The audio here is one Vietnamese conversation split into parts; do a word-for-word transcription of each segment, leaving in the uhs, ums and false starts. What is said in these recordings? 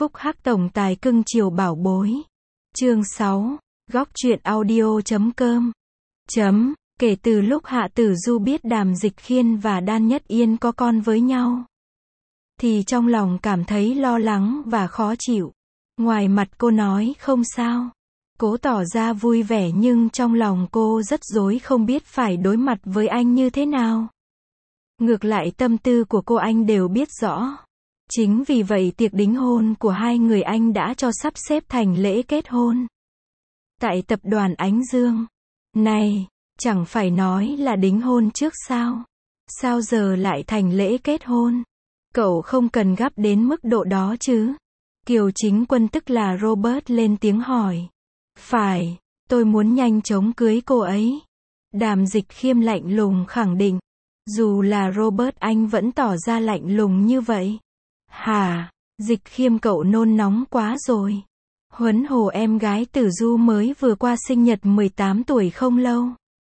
Phúc Hắc tổng tài cưng chiều bảo bối. Chương sáu. Góc truyện audio chấm com. Chấm. Kể từ lúc Hạ Tử Du biết Đàm Dịch Khiên và Đan Nhất Yên có con với nhau, thì trong lòng cảm thấy lo lắng và khó chịu. Ngoài mặt cô nói không sao, cố tỏ ra vui vẻ, nhưng trong lòng cô rất rối, không biết phải đối mặt với anh như thế nào. Ngược lại tâm tư của cô anh đều biết rõ. Chính vì vậy tiệc đính hôn của hai người anh đã cho sắp xếp thành lễ kết hôn tại tập đoàn Ánh Dương. Này, chẳng phải nói là đính hôn trước sao? Sao giờ lại thành lễ kết hôn? Cậu không cần gấp đến mức độ đó chứ? Kiều Chính Quân tức là Robert lên tiếng hỏi. Phải, tôi muốn nhanh chóng cưới cô ấy. Đàm Dịch Khiêm lạnh lùng khẳng định. Dù là Robert anh vẫn tỏ ra lạnh lùng như vậy. Hả? Dịch Khiêm cậu nôn nóng quá rồi. Huấn hồ em gái Tử Du mới vừa qua sinh nhật mười tám tuổi không lâu.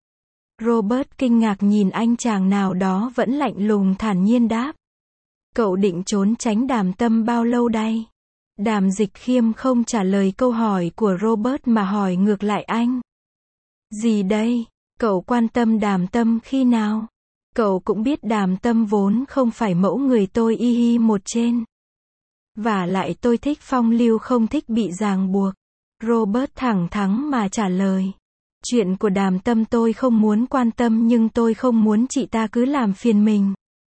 Robert kinh ngạc nhìn anh chàng nào đó vẫn lạnh lùng thản nhiên đáp. Cậu định trốn tránh Đàm Tâm bao lâu đây? Đàm Dịch Khiêm không trả lời câu hỏi của Robert mà hỏi ngược lại anh. Gì đây? Cậu quan tâm Đàm Tâm khi nào? Cậu cũng biết Đàm Tâm vốn không phải mẫu người tôi y hi một trên. Và lại tôi thích phong lưu, không thích bị ràng buộc. Robert thẳng thắn mà trả lời. Chuyện của Đàm Tâm tôi không muốn quan tâm, nhưng tôi không muốn chị ta cứ làm phiền mình.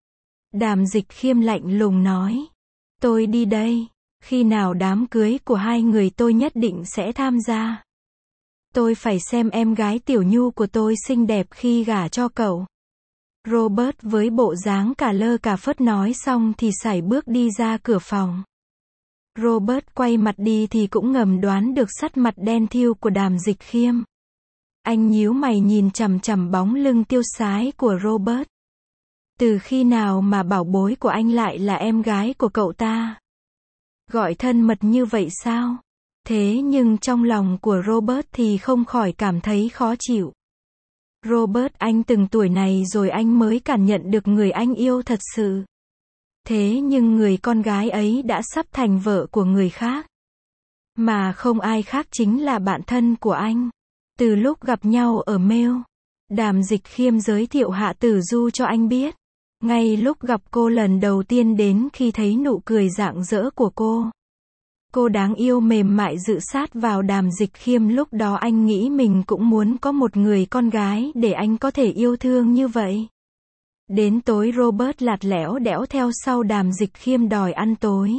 Đàm Dịch Khiêm lạnh lùng nói. Tôi đi đây. Khi nào đám cưới của hai người tôi nhất định sẽ tham gia. Tôi phải xem em gái Tiểu Nhu của tôi xinh đẹp khi gả cho cậu. Robert với bộ dáng cả lơ cả phất nói xong thì sải bước đi ra cửa phòng. Robert quay mặt đi thì cũng ngầm đoán được sắc mặt đen thiu của Đàm Dịch Khiêm. Anh nhíu mày nhìn chằm chằm bóng lưng tiêu sái của Robert. Từ khi nào mà bảo bối của anh lại là em gái của cậu ta? Gọi thân mật như vậy sao? Thế nhưng trong lòng của Robert thì không khỏi cảm thấy khó chịu. Robert anh từng tuổi này rồi anh mới cảm nhận được người anh yêu thật sự. Thế nhưng người con gái ấy đã sắp thành vợ của người khác. Mà không ai khác chính là bạn thân của anh. Từ lúc gặp nhau ở Mail, Đàm Dịch Khiêm giới thiệu Hạ Tử Du cho anh biết. Ngay lúc gặp cô lần đầu tiên, đến khi thấy nụ cười rạng rỡ của cô. Cô đáng yêu mềm mại dựa sát vào Đàm Dịch Khiêm, lúc đó anh nghĩ mình cũng muốn có một người con gái để anh có thể yêu thương như vậy. Đến tối Robert lạt lẽo đẽo theo sau Đàm Dịch Khiêm đòi ăn tối.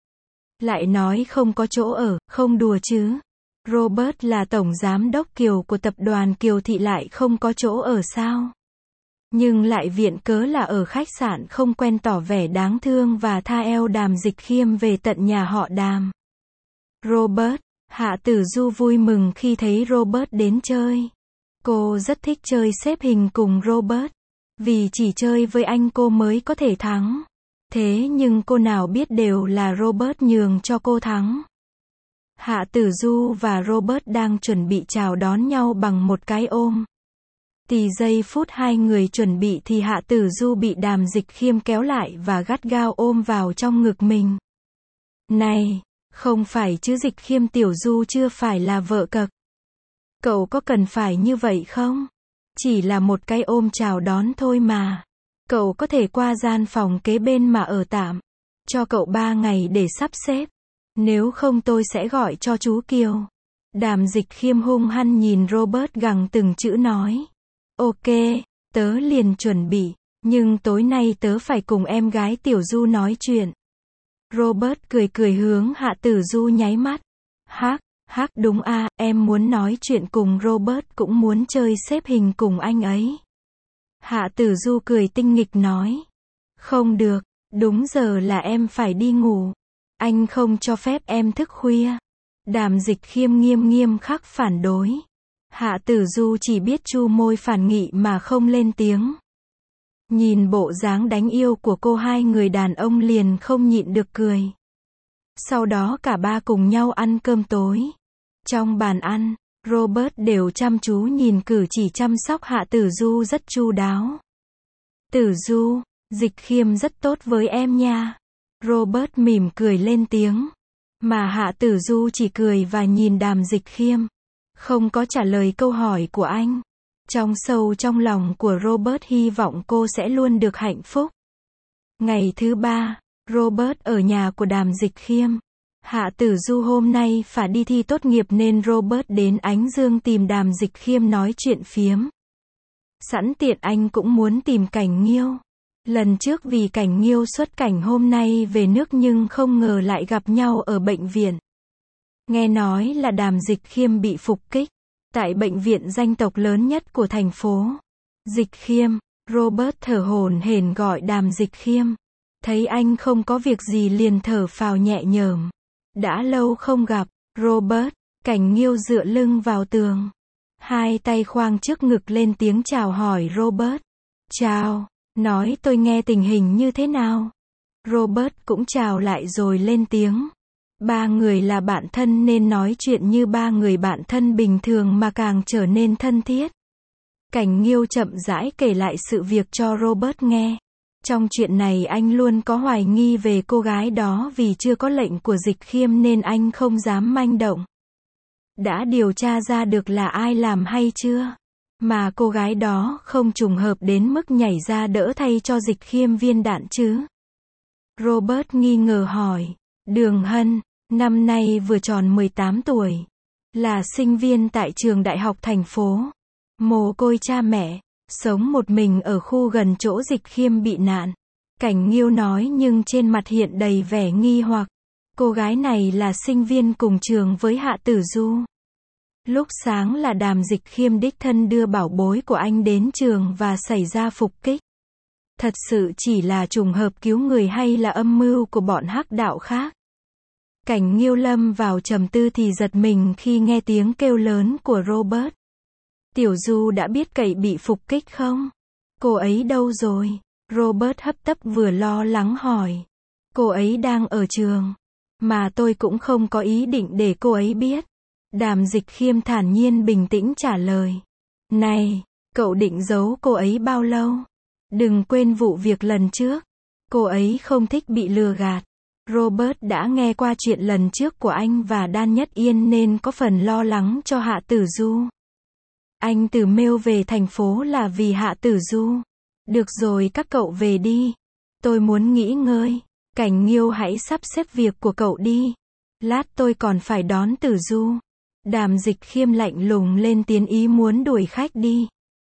Lại nói không có chỗ ở, không đùa chứ. Robert là tổng giám đốc Kiều của tập đoàn Kiều Thị lại không có chỗ ở sao? Nhưng lại viện cớ là ở khách sạn không quen, tỏ vẻ đáng thương và tha eo Đàm Dịch Khiêm về tận nhà họ Đàm. Robert, Hạ Tử Du vui mừng khi thấy Robert đến chơi. Cô rất thích chơi xếp hình cùng Robert. Vì chỉ chơi với anh cô mới có thể thắng. Thế nhưng cô nào biết đều là Robert nhường cho cô thắng. Hạ Tử Du và Robert đang chuẩn bị chào đón nhau bằng một cái ôm. Thì giây phút hai người chuẩn bị thì Hạ Tử Du bị Đàm Dịch Khiêm kéo lại và gắt gao ôm vào trong ngực mình. Này, không phải chứ Dịch Khiêm, Tiểu Du chưa phải là vợ cậc. Cậu có cần phải như vậy không? Chỉ là một cái ôm chào đón thôi mà. Cậu có thể qua gian phòng kế bên mà ở tạm. Cho cậu ba ngày để sắp xếp. Nếu không tôi sẽ gọi cho chú Kiều. Đàm Dịch Khiêm hung hăng nhìn Robert gằn từng chữ nói. Ok, tớ liền chuẩn bị. Nhưng tối nay tớ phải cùng em gái Tiểu Du nói chuyện. Robert cười cười hướng Hạ Tử Du nháy mắt. Hắc, hắc đúng a, em muốn nói chuyện cùng Robert, cũng muốn chơi xếp hình cùng anh ấy. Hạ Tử Du cười tinh nghịch nói. Không được, đúng giờ là em phải đi ngủ. Anh không cho phép em thức khuya. Đàm Dịch Khiêm nghiêm nghiêm khắc phản đối. Hạ Tử Du chỉ biết chu môi phản nghị mà không lên tiếng. Nhìn bộ dáng đáng yêu của cô, hai người đàn ông liền không nhịn được cười. Sau đó cả ba cùng nhau ăn cơm tối. Trong bàn ăn, Robert đều chăm chú nhìn cử chỉ chăm sóc Hạ Tử Du rất chu đáo. Tử Du, Dịch Khiêm rất tốt với em nha. Robert mỉm cười lên tiếng. Mà Hạ Tử Du chỉ cười và nhìn Đàm Dịch Khiêm, không có trả lời câu hỏi của anh. Trong sâu trong lòng của Robert hy vọng cô sẽ luôn được hạnh phúc. Ngày thứ ba, Robert ở nhà của Đàm Dịch Khiêm. Hạ Tử Du hôm nay phải đi thi tốt nghiệp nên Robert đến Ánh Dương tìm Đàm Dịch Khiêm nói chuyện phiếm. Sẵn tiện anh cũng muốn tìm Cảnh Nghiêu. Lần trước vì Cảnh Nghiêu xuất cảnh hôm nay về nước nhưng không ngờ lại gặp nhau ở bệnh viện. Nghe nói là Đàm Dịch Khiêm bị phục kích tại bệnh viện danh tộc lớn nhất của thành phố. Dịch Khiêm, Robert thở hổn hển gọi Đàm Dịch Khiêm. Thấy anh không có việc gì liền thở phào nhẹ nhõm. Đã lâu không gặp, Robert. Cảnh Nghiêu dựa lưng vào tường, hai tay khoang trước ngực lên tiếng chào hỏi Robert. Chào, nói tôi nghe tình hình như thế nào. Robert cũng chào lại rồi lên tiếng. Ba người là bạn thân nên nói chuyện như ba người bạn thân bình thường mà càng trở nên thân thiết. Cảnh Nghiêu chậm rãi kể lại sự việc cho Robert nghe. Trong chuyện này anh luôn có hoài nghi về cô gái đó vì chưa có lệnh của Dịch Khiêm nên anh không dám manh động. Đã điều tra ra được là ai làm hay chưa? Mà cô gái đó không trùng hợp đến mức nhảy ra đỡ thay cho Dịch Khiêm viên đạn chứ? Robert nghi ngờ hỏi. Đường Hân, năm nay vừa tròn mười tám tuổi. Là sinh viên tại trường đại học thành phố. Mồ côi cha mẹ. Sống một mình ở khu gần chỗ Dịch Khiêm bị nạn. Cảnh Nghiêu nói nhưng trên mặt hiện đầy vẻ nghi hoặc. Cô gái này là sinh viên cùng trường với Hạ Tử Du. Lúc sáng là Đàm Dịch Khiêm đích thân đưa bảo bối của anh đến trường và xảy ra phục kích. Thật sự chỉ là trùng hợp cứu người hay là âm mưu của bọn hắc đạo khác? Cảnh Nghiêu lâm vào trầm tư thì giật mình khi nghe tiếng kêu lớn của Robert. Tiểu Du đã biết cậy bị phục kích không? Cô ấy đâu rồi? Robert hấp tấp vừa lo lắng hỏi. Cô ấy đang ở trường. Mà tôi cũng không có ý định để cô ấy biết. Đàm Dịch Khiêm thản nhiên bình tĩnh trả lời. Này, cậu định giấu cô ấy bao lâu? Đừng quên vụ việc lần trước. Cô ấy không thích bị lừa gạt. Robert đã nghe qua chuyện lần trước của anh và Đan Nhất Yên nên có phần lo lắng cho Hạ Tử Du. Anh từ mail về thành phố là vì Hạ Tử Du. Được rồi các cậu về đi. Tôi muốn nghỉ ngơi. Cảnh Nghiêu hãy sắp xếp việc của cậu đi. Lát tôi còn phải đón Tử Du. Đàm Dịch Khiêm lạnh lùng lên tiếng ý muốn đuổi khách đi.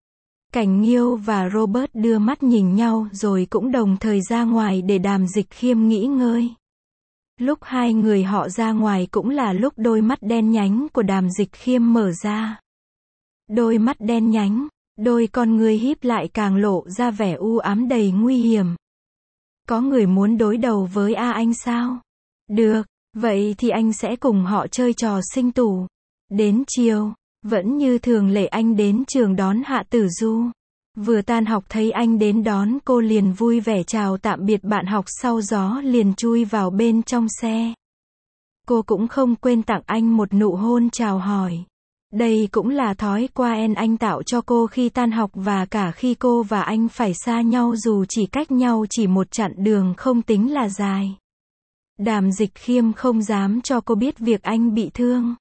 Cảnh Nghiêu và Robert đưa mắt nhìn nhau rồi cũng đồng thời ra ngoài để Đàm Dịch Khiêm nghỉ ngơi. Lúc hai người họ ra ngoài cũng là lúc đôi mắt đen nhánh của Đàm Dịch Khiêm mở ra. Đôi mắt đen nhánh, đôi con ngươi híp lại càng lộ ra vẻ u ám đầy nguy hiểm. Có người muốn đối đầu với A Anh sao? Được, vậy thì anh sẽ cùng họ chơi trò sinh tủ. Đến chiều, vẫn như thường lệ anh đến trường đón Hạ Tử Du. Vừa tan học thấy anh đến đón cô liền vui vẻ chào tạm biệt bạn học sau gió liền chui vào bên trong xe. Cô cũng không quên tặng anh một nụ hôn chào hỏi. Đây cũng là thói quen anh tạo cho cô khi tan học và cả khi cô và anh phải xa nhau dù chỉ cách nhau chỉ một chặng đường không tính là dài. Đàm Dịch Khiêm không dám cho cô biết việc anh bị thương.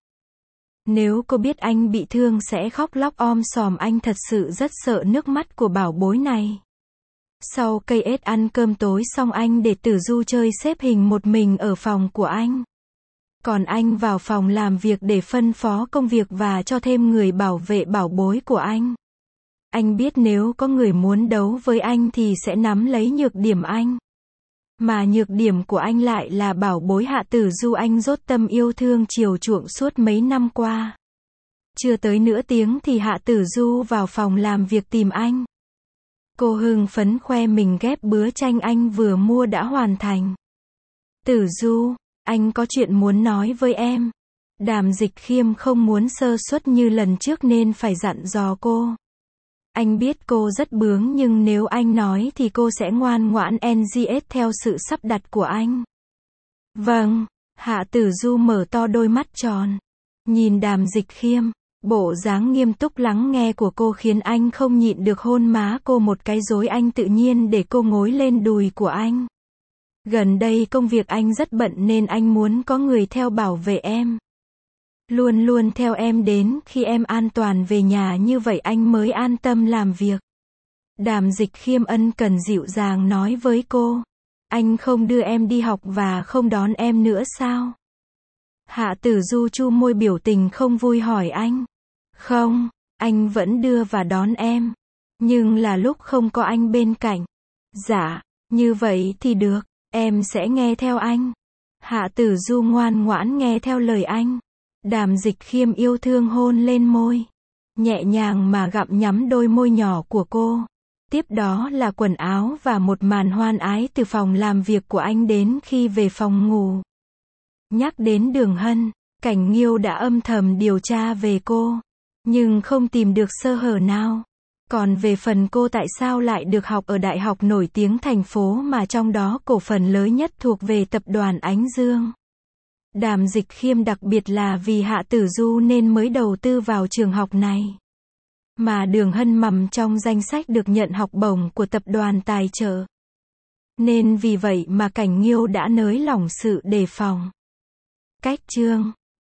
Nếu cô biết anh bị thương sẽ khóc lóc om sòm anh thật sự rất sợ nước mắt của bảo bối này. Sau cây ếch ăn cơm tối xong anh để Tử Du chơi xếp hình một mình ở phòng của anh. Còn anh vào phòng làm việc để phân phó công việc và cho thêm người bảo vệ bảo bối của anh. Anh biết nếu có người muốn đấu với anh thì sẽ nắm lấy nhược điểm anh. Mà nhược điểm của anh lại là bảo bối Hạ Tử Du anh dốt tâm yêu thương chiều chuộng suốt mấy năm qua. Chưa tới nửa tiếng thì Hạ Tử Du vào phòng làm việc tìm anh. Cô hưng phấn khoe mình ghép bứa tranh anh vừa mua đã hoàn thành. Tử Du, anh có chuyện muốn nói với em. Đàm Dịch Khiêm không muốn sơ suất như lần trước nên phải dặn dò cô. Anh biết cô rất bướng nhưng nếu anh nói thì cô sẽ ngoan ngoãn en giê ét theo sự sắp đặt của anh. Vâng, Hạ Tử Du mở to đôi mắt tròn. Nhìn Đàm Dịch Khiêm, bộ dáng nghiêm túc lắng nghe của cô khiến anh không nhịn được hôn má cô một cái rối anh tự nhiên để cô ngồi lên đùi của anh. Gần đây công việc anh rất bận nên anh muốn có người theo bảo vệ em. Luôn luôn theo em đến khi em an toàn về nhà, như vậy anh mới an tâm làm việc. Đàm Dịch Khiêm ân cần dịu dàng nói với cô. Anh không đưa em đi học và không đón em nữa sao? Hạ Tử Du chu môi biểu tình không vui hỏi anh. Không, anh vẫn đưa và đón em. Nhưng là lúc không có anh bên cạnh. Dạ, như vậy thì được, em sẽ nghe theo anh. Hạ Tử Du ngoan ngoãn nghe theo lời anh. Đàm Dịch Khiêm yêu thương hôn lên môi. Nhẹ nhàng mà gặm nhắm đôi môi nhỏ của cô. Tiếp đó là quần áo và một màn hoan ái từ phòng làm việc của anh đến khi về phòng ngủ. Nhắc đến Đường Hân, Cảnh Nghiêu đã âm thầm điều tra về cô, nhưng không tìm được sơ hở nào. Còn về phần cô tại sao lại được học ở đại học nổi tiếng thành phố mà trong đó cổ phần lớn nhất thuộc về tập đoàn Ánh Dương. Đàm Dịch Khiêm đặc biệt là vì Hạ Tử Du nên mới đầu tư vào trường học này. Mà Đường Hân nằm trong danh sách được nhận học bổng của tập đoàn tài trợ. Nên vì vậy mà Cảnh Nghiêu đã nới lỏng sự đề phòng. Cách chương